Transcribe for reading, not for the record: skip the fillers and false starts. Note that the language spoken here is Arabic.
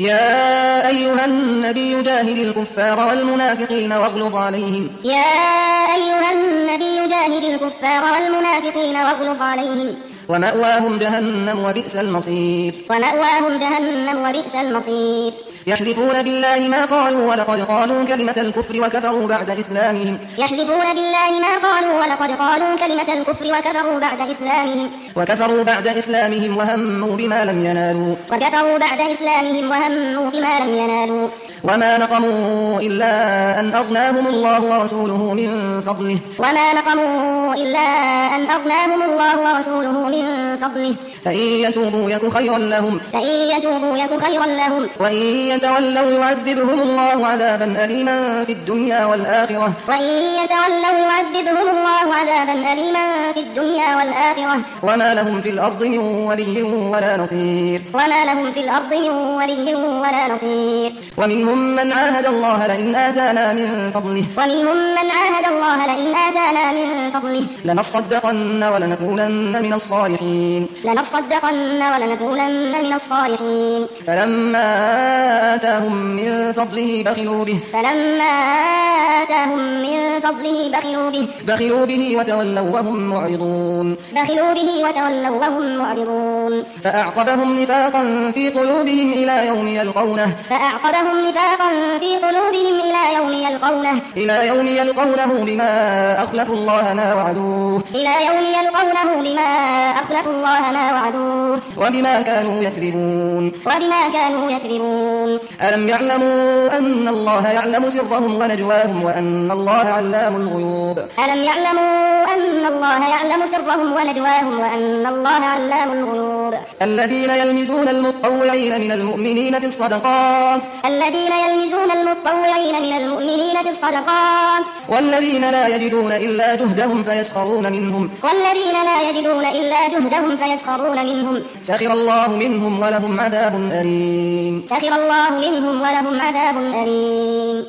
يا أيها النبي جاهد الكفار والمنافقين واغلظ عليهم ومأواهم جهنم وبئس المصير يحلفون بالله ما قالوا ولقد قالوا كلمة الكفر وكفروا بعد إسلامهم وهموا بما لم ينالوا وما نقموا إلا أن أغناهم الله ورسوله من فضله فإن يتوبوا يك خيرا لهم وإن يتولوا يعذبهم الله عذابا أليما في الدنيا والآخرة وما لهم في الأرض من ولي ولا نصير ومنهم من عاهد الله لئن آتانا من فضله لنصدقن ولنكونن من الصالحين فلما آتاهم من فضله بخلوا به وتولوا وهم معرضون فأعقبهم نفاقا في قلوبهم إلى يوم يلقونه بما أخلفوا الله ما وعدوه وبما كانوا يكذبون ألم يعلموا أن الله يعلم سرهم ونجواهم وأن الله علام الغيوب الذين يلمزون المطوعين من المؤمنين في الصدقات والذين لا يجدون إلا جهدهم فيسخرون منهم سخر الله منهم ولهم عذاب أليم